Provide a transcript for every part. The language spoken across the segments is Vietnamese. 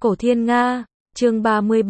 Cổ Thiên Nga, chương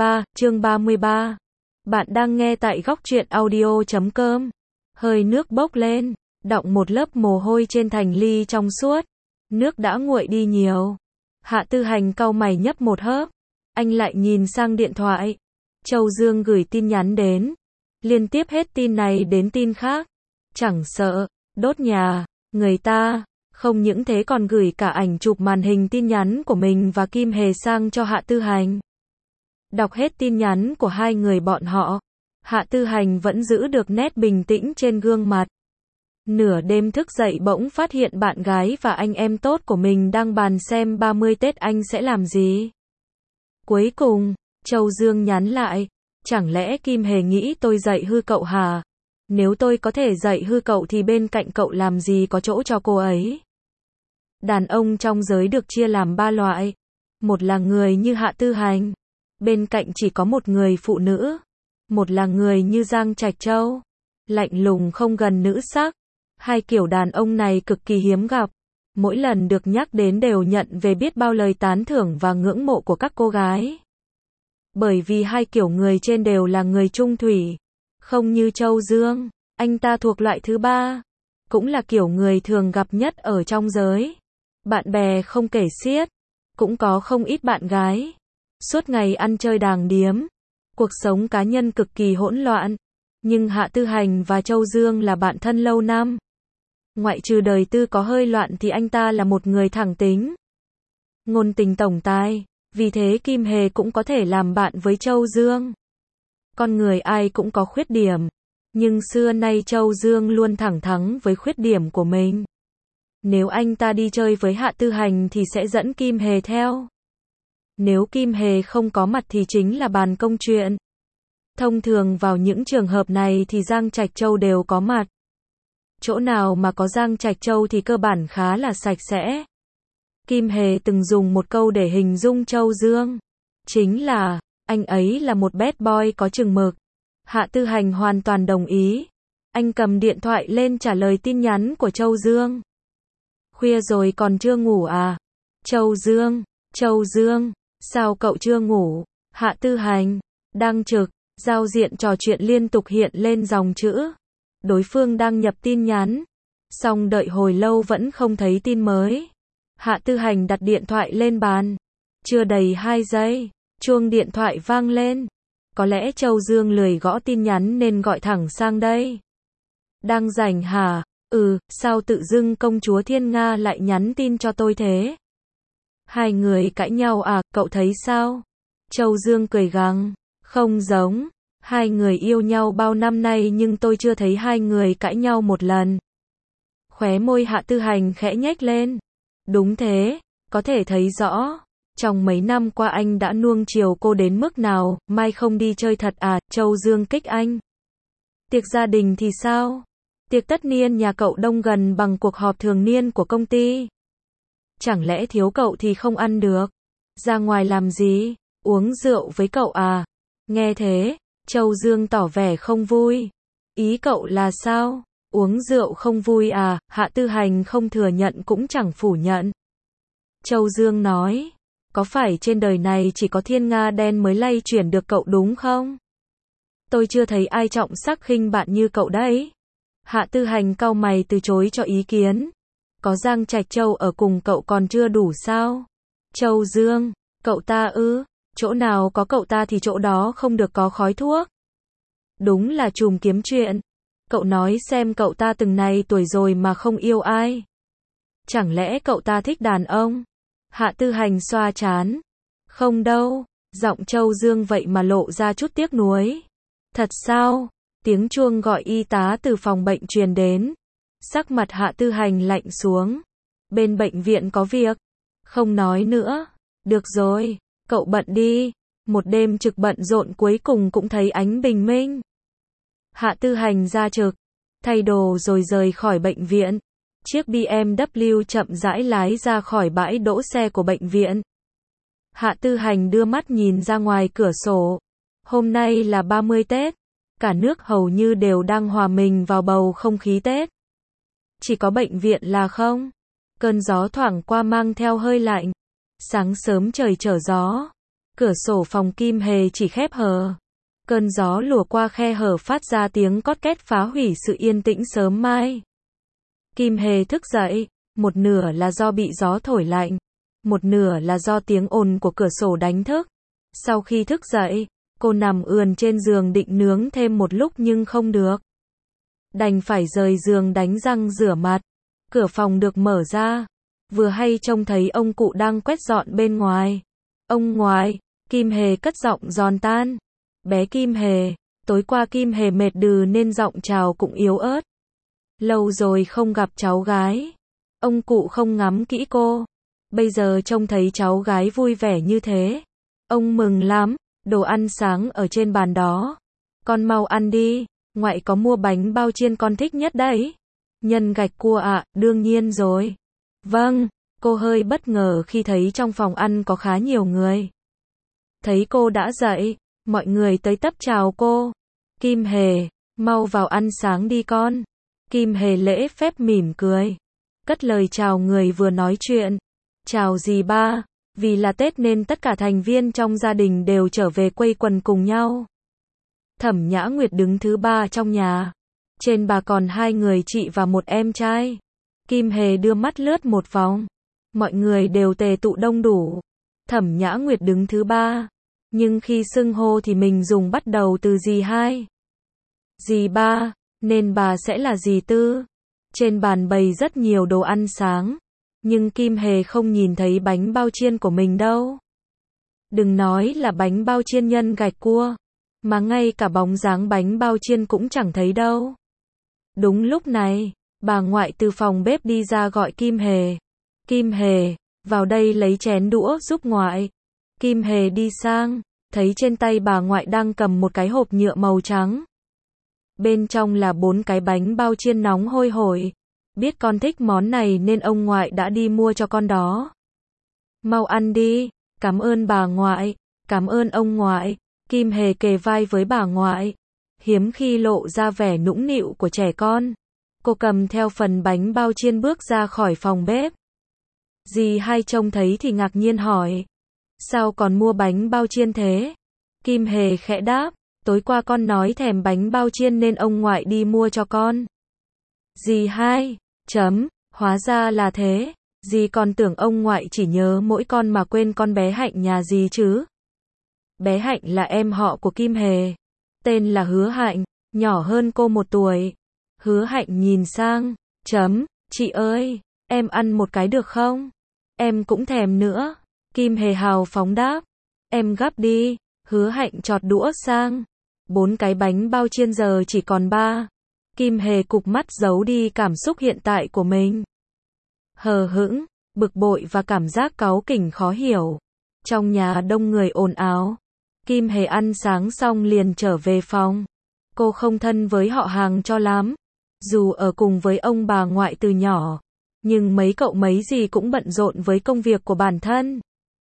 33. Bạn đang nghe tại góc truyện audio.com. Hơi nước bốc lên, đọng một lớp mồ hôi trên thành ly trong suốt. Nước đã nguội đi nhiều. Hạ Tư Hành cau mày nhấp một hớp. Anh lại nhìn sang điện thoại. Châu Dương gửi tin nhắn đến. Liên tiếp hết tin này đến tin khác. Chẳng sợ, đốt nhà, người ta. Không những thế còn gửi cả ảnh chụp màn hình tin nhắn của mình và Kim Hề sang cho Hạ Tư Hành. Đọc hết tin nhắn của hai người bọn họ, Hạ Tư Hành vẫn giữ được nét bình tĩnh trên gương mặt. Nửa đêm thức dậy bỗng phát hiện bạn gái và anh em tốt của mình đang bàn xem 30 Tết anh sẽ làm gì. Cuối cùng, Châu Dương nhắn lại, chẳng lẽ Kim Hề nghĩ tôi dạy hư cậu hả? Nếu tôi có thể dạy hư cậu thì bên cạnh cậu làm gì có chỗ cho cô ấy. Đàn ông trong giới được chia làm 3 loại. Một là người như Hạ Tư Hành. Bên cạnh chỉ có một người phụ nữ. Một là người như Giang Trạch Châu. Lạnh lùng không gần nữ sắc. Hai kiểu đàn ông này cực kỳ hiếm gặp. Mỗi lần được nhắc đến đều nhận về biết bao lời tán thưởng và ngưỡng mộ của các cô gái. Bởi vì hai kiểu người trên đều là người trung thủy. Không như Châu Dương, anh ta thuộc loại thứ ba. Cũng là kiểu người thường gặp nhất ở trong giới. Bạn bè không kể xiết. Cũng có không ít bạn gái. Suốt ngày ăn chơi đàng điếm. Cuộc sống cá nhân cực kỳ hỗn loạn. Nhưng Hạ Tư Hành và Châu Dương là bạn thân lâu năm. Ngoại trừ đời tư có hơi loạn thì anh ta là một người thẳng tính. Ngôn tình tổng tài. Vì thế Kim Hề cũng có thể làm bạn với Châu Dương. Con người ai cũng có khuyết điểm. Nhưng xưa nay Châu Dương luôn thẳng thắn với khuyết điểm của mình. Nếu anh ta đi chơi với Hạ Tư Hành thì sẽ dẫn Kim Hề theo. Nếu Kim Hề không có mặt thì chính là bàn công chuyện. Thông thường vào những trường hợp này thì Giang Trạch Châu đều có mặt. Chỗ nào mà có Giang Trạch Châu thì cơ bản khá là sạch sẽ. Kim Hề từng dùng một câu để hình dung Châu Dương. Chính là, anh ấy là một bad boy có chừng mực. Hạ Tư Hành hoàn toàn đồng ý. Anh cầm điện thoại lên trả lời tin nhắn của Châu Dương. Khuya rồi còn chưa ngủ à? Châu Dương, sao cậu chưa ngủ? Hạ Tư Hành, đang trực, giao diện trò chuyện liên tục hiện lên dòng chữ. Đối phương đang nhập tin nhắn. Xong đợi hồi lâu vẫn không thấy tin mới. Hạ Tư Hành đặt điện thoại lên bàn. Chưa đầy 2 giây, chuông điện thoại vang lên. Có lẽ Châu Dương lười gõ tin nhắn nên gọi thẳng sang đây. Đang rảnh hả? Sao tự dưng công chúa Thiên Nga lại nhắn tin cho tôi thế? Hai người cãi nhau à, cậu thấy sao? Châu Dương cười gằn, không giống. Hai người yêu nhau bao năm nay nhưng tôi chưa thấy hai người cãi nhau một lần. Khóe môi Hạ Tư Hành khẽ nhếch lên. Đúng thế, có thể thấy rõ. Trong mấy năm qua anh đã nuông chiều cô đến mức nào, mai không đi chơi thật à? Châu Dương kích anh. Tiệc gia đình thì sao? Tiệc tất niên nhà cậu đông gần bằng cuộc họp thường niên của công ty. Chẳng lẽ thiếu cậu thì không ăn được? Ra ngoài làm gì? Uống rượu với cậu à? Nghe thế, Châu Dương tỏ vẻ không vui. Ý cậu là sao? Uống rượu không vui à? Hạ Tư Hành không thừa nhận cũng chẳng phủ nhận. Châu Dương nói, có phải trên đời này chỉ có Thiên Nga đen mới lay chuyển được cậu đúng không? Tôi chưa thấy ai trọng sắc khinh bạn như cậu đấy. Hạ Tư Hành cau mày từ chối cho ý kiến. Có Giang Trạch Châu ở cùng cậu còn chưa đủ sao? Châu Dương, cậu ta ư? Chỗ nào có cậu ta thì chỗ đó không được có khói thuốc. Đúng là trùm kiếm chuyện. Cậu nói xem cậu ta từng này tuổi rồi mà không yêu ai. Chẳng lẽ cậu ta thích đàn ông? Hạ Tư Hành xoa trán. Không đâu, giọng Châu Dương vậy mà lộ ra chút tiếc nuối. Thật sao? Tiếng chuông gọi y tá từ phòng bệnh truyền đến. Sắc mặt Hạ Tư Hành lạnh xuống. Bên bệnh viện có việc. Không nói nữa. Được rồi, cậu bận đi. Một đêm trực bận rộn cuối cùng cũng thấy ánh bình minh. Hạ Tư Hành ra trực, thay đồ rồi rời khỏi bệnh viện. Chiếc BMW chậm rãi lái ra khỏi bãi đỗ xe của bệnh viện. Hạ Tư Hành đưa mắt nhìn ra ngoài cửa sổ. Hôm nay là 30 Tết. Cả nước hầu như đều đang hòa mình vào bầu không khí Tết. Chỉ có bệnh viện là không. Cơn gió thoảng qua mang theo hơi lạnh. Sáng sớm trời trở gió. Cửa sổ phòng Kim Hề chỉ khép hờ. Cơn gió lùa qua khe hở phát ra tiếng cót két phá hủy sự yên tĩnh sớm mai. Kim Hề thức dậy, một nửa là do bị gió thổi lạnh, một nửa là do tiếng ồn của cửa sổ đánh thức. Sau khi thức dậy, cô nằm ườn trên giường định nướng thêm một lúc nhưng không được. Đành phải rời giường đánh răng rửa mặt. Cửa phòng được mở ra. Vừa hay trông thấy ông cụ đang quét dọn bên ngoài. Ông ngoại, Kim Hề cất giọng giòn tan. Bé Kim Hề, tối qua Kim Hề mệt đừ nên giọng chào cũng yếu ớt. Lâu rồi không gặp cháu gái. Ông cụ không ngắm kỹ cô. Bây giờ trông thấy cháu gái vui vẻ như thế. Ông mừng lắm, đồ ăn sáng ở trên bàn đó. Con mau ăn đi, ngoại có mua bánh bao chiên con thích nhất đấy. Nhân gạch cua ạ, đương nhiên rồi. Vâng, cô hơi bất ngờ khi thấy trong phòng ăn có khá nhiều người. Thấy cô đã dậy, mọi người tới tấp chào cô. Kim Hề, mau vào ăn sáng đi con. Kim Hề lễ phép mỉm cười. Cất lời chào người vừa nói chuyện. Chào dì ba, vì là Tết nên tất cả thành viên trong gia đình đều trở về quây quần cùng nhau. Thẩm Nhã Nguyệt đứng thứ ba trong nhà. Trên bà còn 2 người chị và một em trai. Kim Hề đưa mắt lướt một vòng. Mọi người đều tề tụ đông đủ. Thẩm Nhã Nguyệt đứng thứ ba. Nhưng khi xưng hô thì mình dùng bắt đầu từ dì hai. Dì ba, nên bà sẽ là dì tư. Trên bàn bày rất nhiều đồ ăn sáng. Nhưng Kim Hề không nhìn thấy bánh bao chiên của mình đâu. Đừng nói là bánh bao chiên nhân gạch cua. Mà ngay cả bóng dáng bánh bao chiên cũng chẳng thấy đâu. Đúng lúc này, bà ngoại từ phòng bếp đi ra gọi Kim Hề. Kim Hề, vào đây lấy chén đũa giúp ngoại. Kim Hề đi sang, thấy trên tay bà ngoại đang cầm một cái hộp nhựa màu trắng. Bên trong là 4 cái bánh bao chiên nóng hôi hổi. Biết con thích món này nên ông ngoại đã đi mua cho con đó. Mau ăn đi, cảm ơn bà ngoại, cảm ơn ông ngoại. Kim Hề kề vai với bà ngoại, hiếm khi lộ ra vẻ nũng nịu của trẻ con. Cô cầm theo phần bánh bao chiên bước ra khỏi phòng bếp. Dì hai trông thấy thì ngạc nhiên hỏi. Sao còn mua bánh bao chiên thế? Kim Hề khẽ đáp, tối qua con nói thèm bánh bao chiên nên ông ngoại đi mua cho con. Dì hai, hóa ra là thế. Dì còn tưởng ông ngoại chỉ nhớ mỗi con mà quên con bé Hạnh nhà dì chứ. Bé Hạnh là em họ của Kim Hề. Tên là Hứa Hạnh, nhỏ hơn cô 1 tuổi. Hứa Hạnh nhìn sang, chị ơi, em ăn một cái được không? Em cũng thèm nữa. Kim Hề hào phóng đáp. Em gắp đi. Hứa Hạnh chọt đũa sang. 4 cái bánh bao chiên giờ chỉ còn 3. Kim Hề cụp mắt giấu đi cảm xúc hiện tại của mình. Hờ hững, bực bội và cảm giác cáu kỉnh khó hiểu. Trong nhà đông người ồn ào. Kim Hề ăn sáng xong liền trở về phòng. Cô không thân với họ hàng cho lắm. Dù ở cùng với ông bà ngoại từ nhỏ, nhưng mấy cậu mấy gì cũng bận rộn với công việc của bản thân.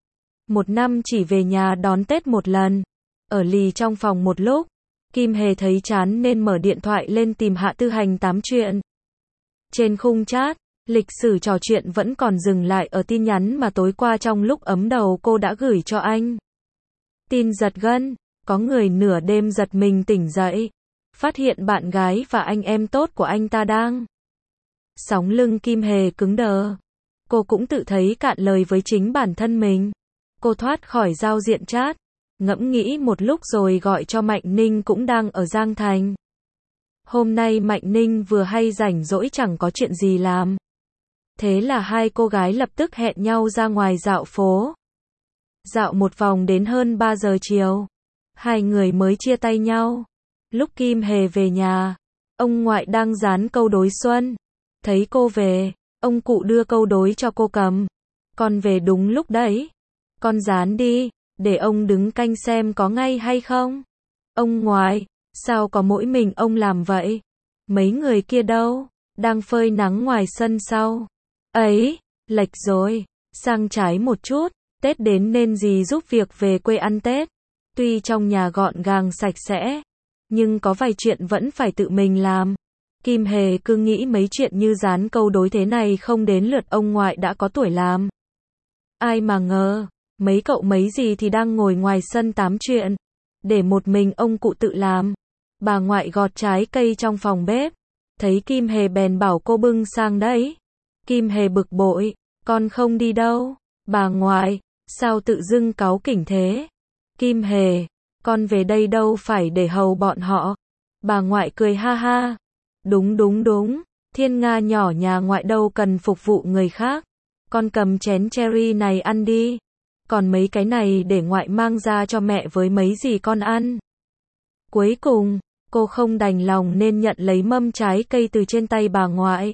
1 năm chỉ về nhà đón Tết 1 lần. Ở lì trong phòng một lúc, Kim Hề thấy chán nên mở điện thoại lên tìm Hạ Tư Hành tám chuyện. Trên khung chat, lịch sử trò chuyện vẫn còn dừng lại ở tin nhắn mà tối qua trong lúc ấm đầu cô đã gửi cho anh. Tin giật gân, có người nửa đêm giật mình tỉnh dậy, phát hiện bạn gái và anh em tốt của anh ta đang. Sóng lưng Kim Hề cứng đờ. Cô cũng tự thấy cạn lời với chính bản thân mình. Cô thoát khỏi giao diện chat, ngẫm nghĩ một lúc rồi gọi cho Mạnh Ninh cũng đang ở Giang Thành. Hôm nay Mạnh Ninh vừa hay rảnh rỗi chẳng có chuyện gì làm. Thế là hai cô gái lập tức hẹn nhau ra ngoài dạo phố. Dạo một vòng đến hơn 3 giờ chiều. Hai người mới chia tay nhau. Lúc Kim Hề về nhà, ông ngoại đang dán câu đối xuân. Thấy cô về, ông cụ đưa câu đối cho cô cầm. Con về đúng lúc đấy. Con dán đi, để ông đứng canh xem có ngay hay không. Ông ngoại, sao có mỗi mình ông làm vậy? Mấy người kia đâu? Đang phơi nắng ngoài sân sau. Ấy, lệch rồi, sang trái một chút. Tết đến nên dì giúp việc về quê ăn Tết. Tuy trong nhà gọn gàng sạch sẽ, nhưng có vài chuyện vẫn phải tự mình làm. Kim Hề cứ nghĩ mấy chuyện như dán câu đối thế này không đến lượt ông ngoại đã có tuổi làm. Ai mà ngờ, Mấy cậu mấy gì thì đang ngồi ngoài sân tám chuyện. Để một mình ông cụ tự làm. Bà ngoại gọt trái cây trong phòng bếp. Thấy Kim Hề bèn bảo cô bưng sang đấy. Kim Hề bực bội. Con không đi đâu. Bà ngoại, sao tự dưng cáu kỉnh thế? Kim Hề, con về đây đâu phải để hầu bọn họ. Bà ngoại cười ha ha. Đúng đúng đúng, Thiên Nga nhỏ nhà ngoại đâu cần phục vụ người khác. Con cầm chén cherry này ăn đi. Còn mấy cái này để ngoại mang ra cho mẹ với mấy gì con ăn. Cuối cùng, cô không đành lòng nên nhận lấy mâm trái cây từ trên tay bà ngoại.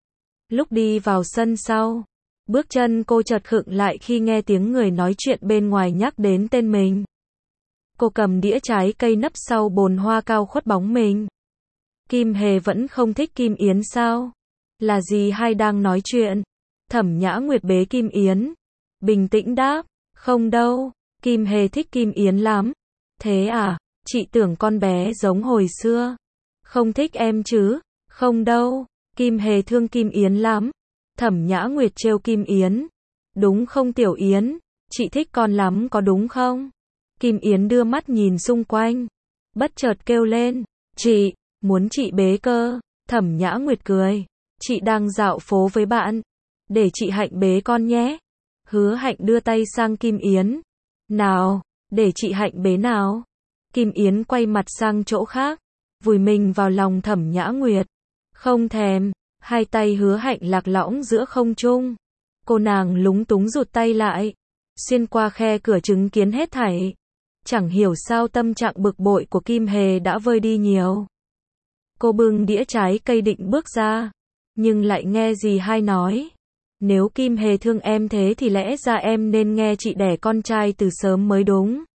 Lúc đi vào sân sau, bước chân cô chợt khựng lại khi nghe tiếng người nói chuyện bên ngoài nhắc đến tên mình. Cô cầm đĩa trái cây nấp sau bồn hoa cao khuất bóng mình. Kim Hề vẫn không thích Kim Yến sao? Là gì hay đang nói chuyện? Thẩm Nhã Nguyệt bế Kim Yến. Bình tĩnh đáp, không đâu, Kim Hề thích Kim Yến lắm. Thế à, chị tưởng con bé giống hồi xưa. Không thích em chứ? Không đâu, Kim Hề thương Kim Yến lắm. Thẩm Nhã Nguyệt trêu Kim Yến. Đúng không Tiểu Yến? Chị thích con lắm có đúng không? Kim Yến đưa mắt nhìn xung quanh. Bất chợt kêu lên. Chị, muốn chị bế cơ. Thẩm Nhã Nguyệt cười. Chị đang dạo phố với bạn. Để chị Hạnh bế con nhé. Hứa Hạnh đưa tay sang Kim Yến. Nào, để chị Hạnh bế nào. Kim Yến quay mặt sang chỗ khác. Vùi mình vào lòng Thẩm Nhã Nguyệt. Không thèm. Hai tay Hứa Hạnh lạc lõng giữa không trung. Cô nàng lúng túng rụt tay lại. Xuyên qua khe cửa chứng kiến hết thảy. Chẳng hiểu sao tâm trạng bực bội của Kim Hề đã vơi đi nhiều. Cô bưng đĩa trái cây định bước ra. Nhưng lại nghe dì hai nói. Nếu Kim Hề thương em thế thì lẽ ra em nên nghe chị đẻ con trai từ sớm mới đúng.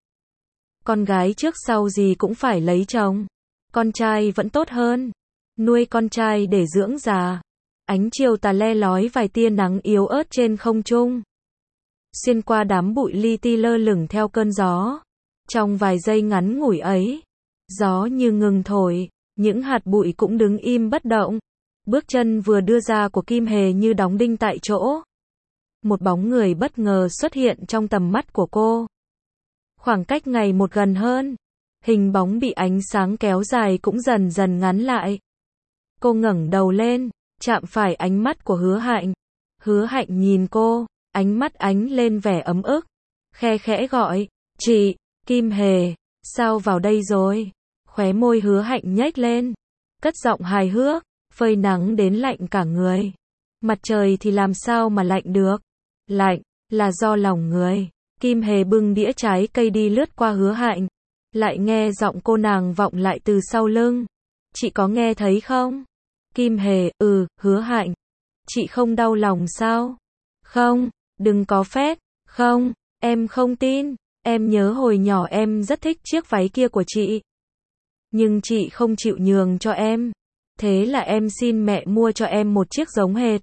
Con gái trước sau gì cũng phải lấy chồng. Con trai vẫn tốt hơn. Nuôi con trai để dưỡng già. Ánh chiều tà le lói vài tia nắng yếu ớt trên không trung. Xuyên qua đám bụi li ti lơ lửng theo cơn gió. Trong vài giây ngắn ngủi ấy, gió như ngừng thổi, những hạt bụi cũng đứng im bất động. Bước chân vừa đưa ra của Kim Hề như đóng đinh tại chỗ. Một bóng người bất ngờ xuất hiện trong tầm mắt của cô. Khoảng cách ngày một gần hơn, hình bóng bị ánh sáng kéo dài cũng dần dần ngắn lại. Cô ngẩng đầu lên, chạm phải ánh mắt của Hứa Hạnh. Hứa Hạnh nhìn cô, ánh mắt ánh lên vẻ ấm ức. Khe khẽ gọi, chị, Kim Hề, sao vào đây rồi? Khóe môi Hứa Hạnh nhếch lên, cất giọng hài hước, phơi nắng đến lạnh cả người. Mặt trời thì làm sao mà lạnh được? Lạnh, là do lòng người. Kim Hề bưng đĩa trái cây đi lướt qua Hứa Hạnh. Lại nghe giọng cô nàng vọng lại từ sau lưng. Chị có nghe thấy không? Kim Hề, Hứa Hạnh. Chị không đau lòng sao? Không, đừng có phét. Không, em không tin. Em nhớ hồi nhỏ em rất thích chiếc váy kia của chị. Nhưng chị không chịu nhường cho em. Thế là em xin mẹ mua cho em một chiếc giống hệt.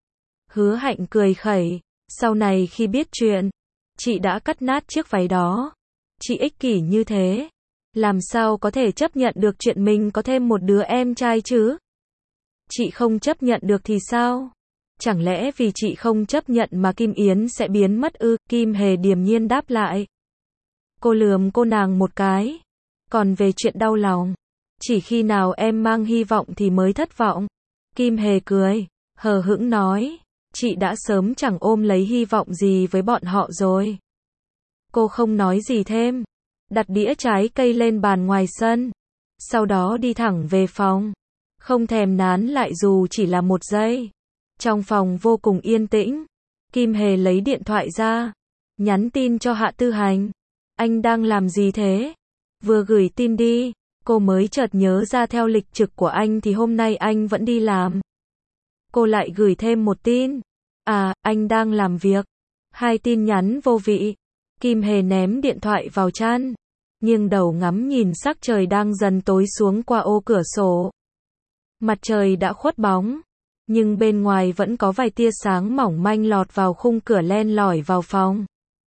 Hứa Hạnh cười khẩy. Sau này khi biết chuyện, chị đã cắt nát chiếc váy đó. Chị ích kỷ như thế. Làm sao có thể chấp nhận được chuyện mình có thêm một đứa em trai chứ? Chị không chấp nhận được thì sao? Chẳng lẽ vì chị không chấp nhận mà Kim Yến sẽ biến mất ư? Kim Hề điềm nhiên đáp lại. Cô lườm cô nàng một cái. Còn về chuyện đau lòng, chỉ khi nào em mang hy vọng thì mới thất vọng. Kim Hề cười, hờ hững nói. Chị đã sớm chẳng ôm lấy hy vọng gì với bọn họ rồi. Cô không nói gì thêm. Đặt đĩa trái cây lên bàn ngoài sân. Sau đó đi thẳng về phòng. Không thèm nán lại dù chỉ là một giây. Trong phòng vô cùng yên tĩnh. Kim Hề lấy điện thoại ra. Nhắn tin cho Hạ Tư Hành. Anh đang làm gì thế? Vừa gửi tin đi. Cô mới chợt nhớ ra theo lịch trực của anh thì hôm nay anh vẫn đi làm. Cô lại gửi thêm một tin. À, anh đang làm việc. Hai tin nhắn vô vị. Kim Hề ném điện thoại vào chăn. Nghiêng đầu ngắm nhìn sắc trời đang dần tối xuống qua ô cửa sổ. Mặt trời đã khuất bóng. Nhưng bên ngoài vẫn có vài tia sáng mỏng manh lọt vào khung cửa len lỏi vào phòng.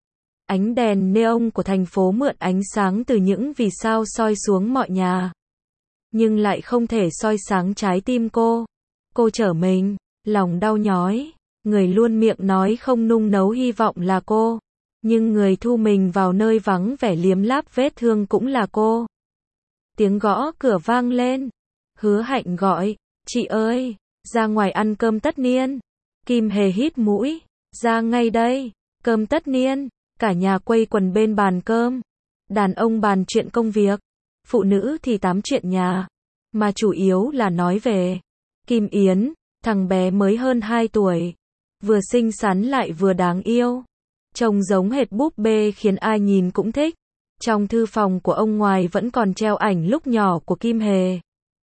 Ánh đèn neon của thành phố mượn ánh sáng từ những vì sao soi xuống mọi nhà. Nhưng lại không thể soi sáng trái tim cô. Cô trở mình, lòng đau nhói. Người luôn miệng nói không nung nấu hy vọng là cô. Nhưng người thu mình vào nơi vắng vẻ liếm láp vết thương cũng là cô. Tiếng gõ cửa vang lên. Hứa Hạnh gọi, chị ơi, ra ngoài ăn cơm tất niên. Kim Hề hít mũi, ra ngay đây, cơm tất niên, cả nhà quây quần bên bàn cơm. Đàn ông bàn chuyện công việc, phụ nữ thì tám chuyện nhà, mà chủ yếu là nói về Kim Yến, thằng bé mới hơn 2 tuổi, vừa xinh xắn lại vừa đáng yêu. Trông giống hệt búp bê khiến ai nhìn cũng thích. Trong thư phòng của ông ngoài vẫn còn treo ảnh lúc nhỏ của Kim Hề.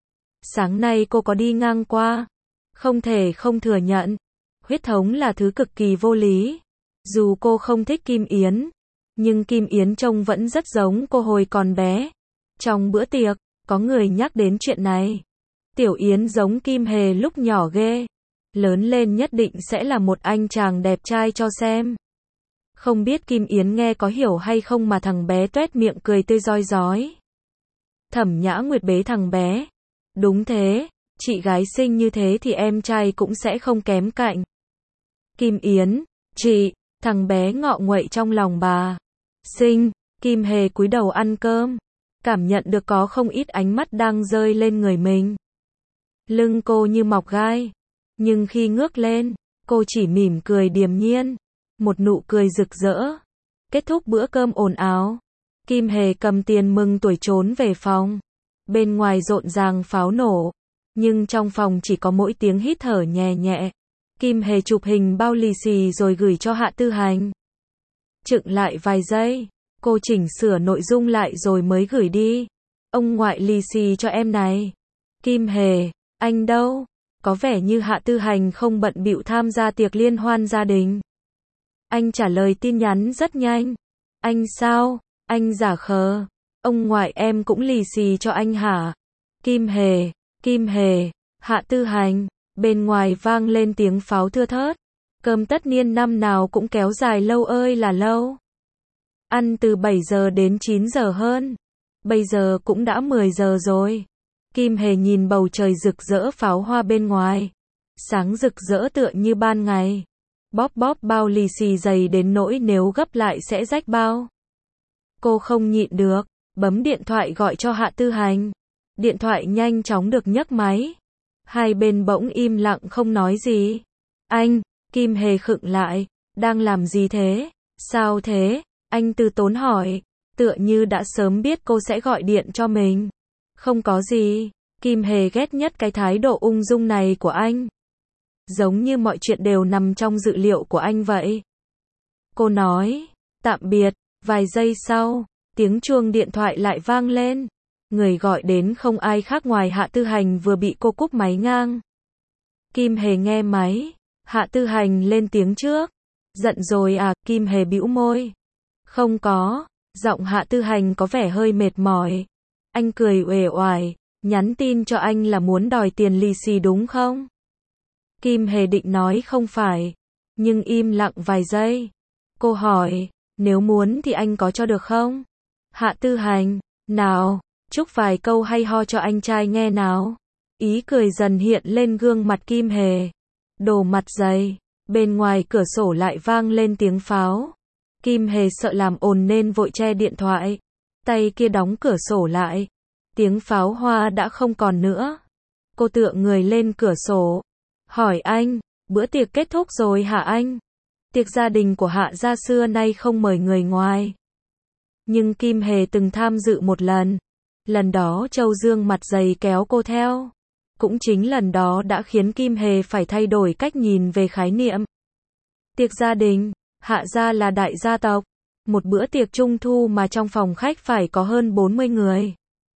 Sáng nay cô có đi ngang qua, không thể không thừa nhận, huyết thống là thứ cực kỳ vô lý. Dù cô không thích Kim Yến, nhưng Kim Yến trông vẫn rất giống cô hồi còn bé. Trong bữa tiệc, có người nhắc đến chuyện này. Tiểu Yến giống Kim Hề lúc nhỏ ghê. Lớn lên nhất định sẽ là một anh chàng đẹp trai cho xem. Không biết Kim Yến nghe có hiểu hay không mà thằng bé tuét miệng cười tươi rói rói. Thẩm Nhã Nguyệt bế thằng bé. Đúng thế, chị gái xinh như thế thì em trai cũng sẽ không kém cạnh. Kim Yến, chị, thằng bé ngọ nguậy trong lòng bà. Xinh, Kim Hề cúi đầu ăn cơm, cảm nhận được có không ít ánh mắt đang rơi lên người mình. Lưng cô như mọc gai, nhưng khi ngước lên, cô chỉ mỉm cười điềm nhiên, một nụ cười rực rỡ. Kết thúc bữa cơm ồn ào, Kim Hề cầm tiền mừng tuổi trốn về phòng. Bên ngoài rộn ràng pháo nổ, nhưng trong phòng chỉ có mỗi tiếng hít thở nhẹ nhẹ. Kim Hề chụp hình bao lì xì rồi gửi cho Hạ Tư Hành. Chững lại vài giây, cô chỉnh sửa nội dung lại rồi mới gửi đi. Ông ngoại lì xì cho em này. Kim Hề, anh đâu? Có vẻ như Hạ Tư Hành không bận bịu tham gia tiệc liên hoan gia đình. Anh trả lời tin nhắn rất nhanh. Anh sao? Anh giả khờ. Ông ngoại em cũng lì xì cho anh hả? Kim Hề, Hạ Tư Hành. Bên ngoài vang lên tiếng pháo thưa thớt. Cơm tất niên năm nào cũng kéo dài lâu ơi là lâu. Ăn từ 7 giờ đến 9 giờ hơn. Bây giờ cũng đã 10 giờ rồi. Kim Hề nhìn bầu trời rực rỡ pháo hoa bên ngoài. Sáng rực rỡ tựa như ban ngày. Bóp bóp bao lì xì dày đến nỗi nếu gấp lại sẽ rách bao. Cô không nhịn được, bấm điện thoại gọi cho Hạ Tư Hành. Điện thoại nhanh chóng được nhấc máy. Hai bên bỗng im lặng không nói gì. Anh, Kim Hề khựng lại, đang làm gì thế? Sao thế? Anh từ tốn hỏi, tựa như đã sớm biết cô sẽ gọi điện cho mình. Không có gì, Kim Hề ghét nhất cái thái độ ung dung này của anh. Giống như mọi chuyện đều nằm trong dự liệu của anh vậy. Cô nói, tạm biệt, vài giây sau, tiếng chuông điện thoại lại vang lên. Người gọi đến không ai khác ngoài Hạ Tư Hành vừa bị cô cúp máy ngang. Kim Hề nghe máy, Hạ Tư Hành lên tiếng trước. Giận rồi à? Kim Hề bĩu môi. Không có, giọng Hạ Tư Hành có vẻ hơi mệt mỏi. Anh cười uể oải, nhắn tin cho anh là muốn đòi tiền lì xì đúng không? Kim Hề định nói không phải, nhưng im lặng vài giây. Cô hỏi, nếu muốn thì anh có cho được không? Hạ Tư Hành, nào, chúc vài câu hay ho cho anh trai nghe nào. Ý cười dần hiện lên gương mặt Kim Hề. Đồ mặt dày, bên ngoài cửa sổ lại vang lên tiếng pháo. Kim Hề sợ làm ồn nên vội che điện thoại. Tay kia đóng cửa sổ lại. Tiếng pháo hoa đã không còn nữa. Cô tựa người lên cửa sổ. Hỏi anh, bữa tiệc kết thúc rồi hả anh? Tiệc gia đình của Hạ gia xưa nay không mời người ngoài. Nhưng Kim Hề từng tham dự một lần. Lần đó Châu Dương mặt dày kéo cô theo. Cũng chính lần đó đã khiến Kim Hề phải thay đổi cách nhìn về khái niệm. Tiệc gia đình, Hạ gia là đại gia tộc. Một bữa tiệc trung thu mà trong phòng khách phải có hơn 40 người.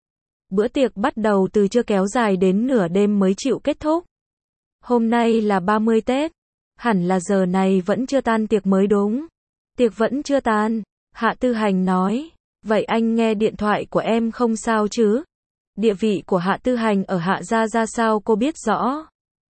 Bữa tiệc bắt đầu từ trưa kéo dài đến nửa đêm mới chịu kết thúc. Hôm nay là 30 Tết. Hẳn là giờ này vẫn chưa tan tiệc mới đúng. Tiệc vẫn chưa tan. Hạ Tư Hành nói. Vậy anh nghe điện thoại của em không sao chứ? Địa vị của Hạ Tư Hành ở Hạ gia ra sao cô biết rõ.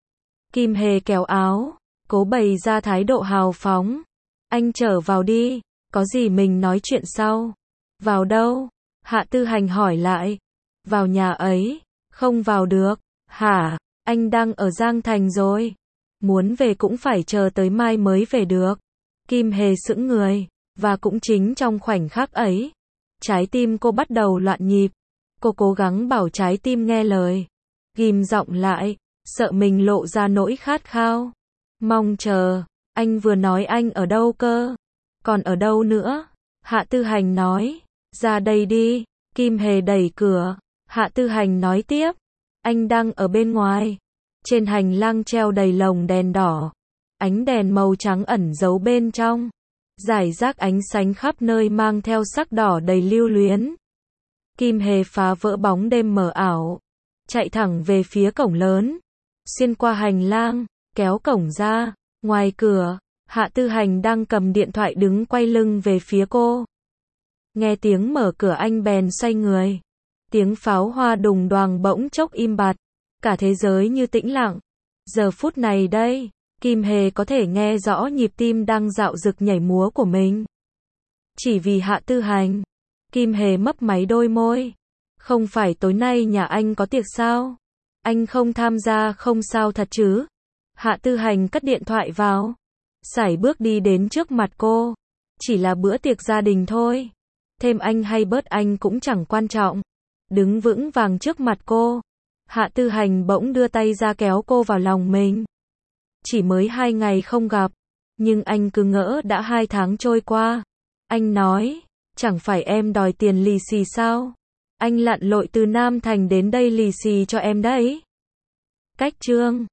Kim Hề kéo áo, cố bày ra thái độ hào phóng. Anh trở vào đi, có gì mình nói chuyện sau. Vào đâu? Hạ Tư Hành hỏi lại. Vào nhà ấy, không vào được. Hả? Anh đang ở Giang Thành rồi. Muốn về cũng phải chờ tới mai mới về được. Kim Hề sững người. Và cũng chính trong khoảnh khắc ấy, trái tim cô bắt đầu loạn nhịp. Cô cố gắng bảo trái tim nghe lời. Ghim giọng lại, sợ mình lộ ra nỗi khát khao. Mong chờ, anh vừa nói anh ở đâu cơ? Còn ở đâu nữa? Hạ Tư Hành nói, ra đây đi. Kim Hề đẩy cửa. Hạ Tư Hành nói tiếp, anh đang ở bên ngoài. Trên hành lang treo đầy lồng đèn đỏ. Ánh đèn màu trắng ẩn giấu bên trong. Rải rác ánh sáng khắp nơi mang theo sắc đỏ đầy lưu luyến. Kim Hề phá vỡ bóng đêm mờ ảo, chạy thẳng về phía cổng lớn, xuyên qua hành lang, kéo cổng ra. Ngoài cửa, Hạ Tư Hành đang cầm điện thoại đứng quay lưng về phía cô. Nghe tiếng mở cửa anh bèn xoay người. Tiếng pháo hoa đùng đoàng bỗng chốc im bặt, cả thế giới như tĩnh lặng. Giờ phút này đây, Kim Hề có thể nghe rõ nhịp tim đang dạo dực nhảy múa của mình. Chỉ vì Hạ Tư Hành. Kim Hề mấp máy đôi môi. Không phải tối nay nhà anh có tiệc sao? Anh không tham gia không sao thật chứ? Hạ Tư Hành cất điện thoại vào. Sải bước đi đến trước mặt cô. Chỉ là bữa tiệc gia đình thôi. Thêm anh hay bớt anh cũng chẳng quan trọng. Đứng vững vàng trước mặt cô. Hạ Tư Hành bỗng đưa tay ra kéo cô vào lòng mình. Chỉ mới 2 ngày không gặp. Nhưng anh cứ ngỡ đã 2 tháng trôi qua. Anh nói, chẳng phải em đòi tiền lì xì sao? Anh lặn lội từ Nam Thành đến đây lì xì cho em đấy. Cách chương